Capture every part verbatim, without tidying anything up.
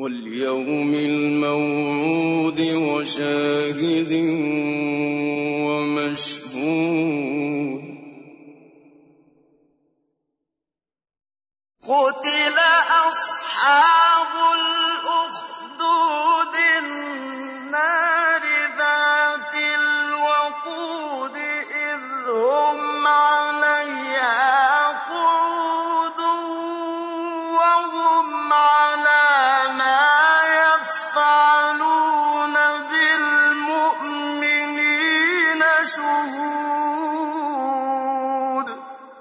واليوم الموعود وشاهد ومشهود قتل أصحاب الأخدود النار ذات الوقود إذ هم عليها قعود وهم على ما يفعلون بالمؤمنين شهود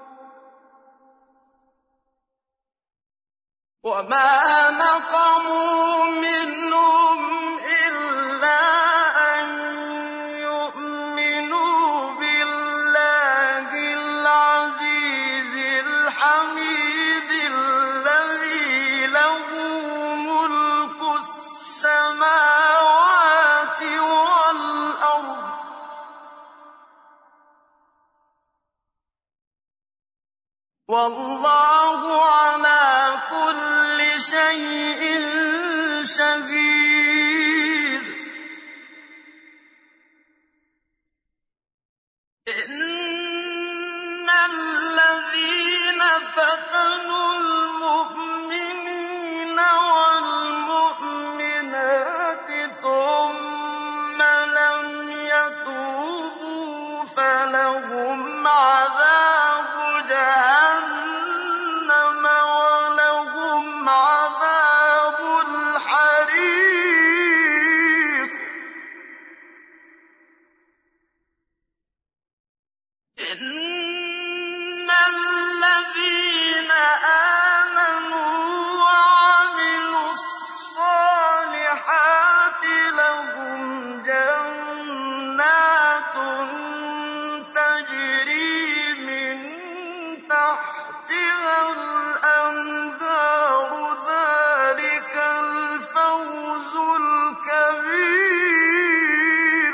وما نقموا منهم إلا أن يؤمنوا بالله العزيز الحميد الذي له ملك السماوات والأرض والله على كل شيء شهيد إن الذين فتنوا المؤمنين والمؤمنات ثم لم يتوبوا فلهم عذاب جهنم ولهم عذاب الحريق إن الذين آمنوا وعملوا الصالحات لهم جنات تجري من تحتها الأنهار ذلك الفوز الكبير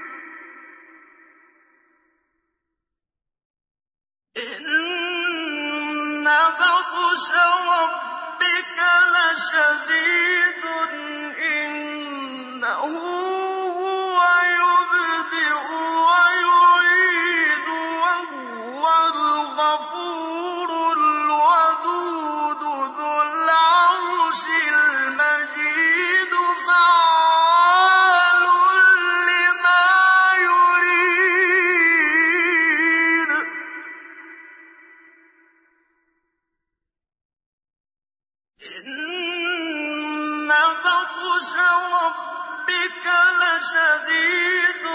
إن بطش ربك لشديد إنه هو يبدئ ويعيد وهو الغفور الودود ذو العرش المجيد فعال لما يريد إن بطش ربك لشديد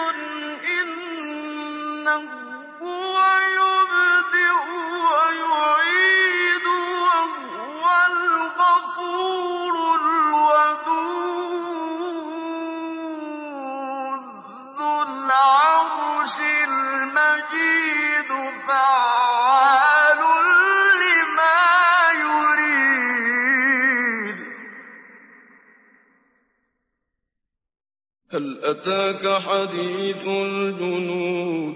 إنه هو يبدئ ويعيد وهو الغفور الودود ذو العرش المجيد فعال لما يريد هل أتاك حديث الجنود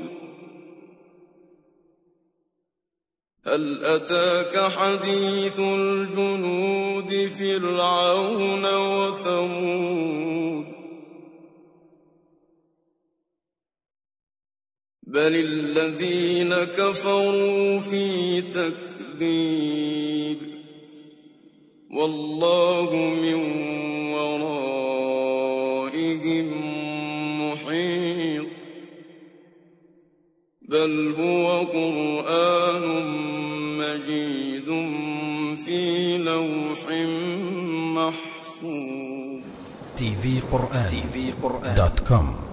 هل أتاك حديث الجنود فرعون وثمود بل الذين كفروا في تكذيب والله من ورائهم محيط بل هو قرآن مجيد في لوح محفوظ. تي في قرآن دوت كوم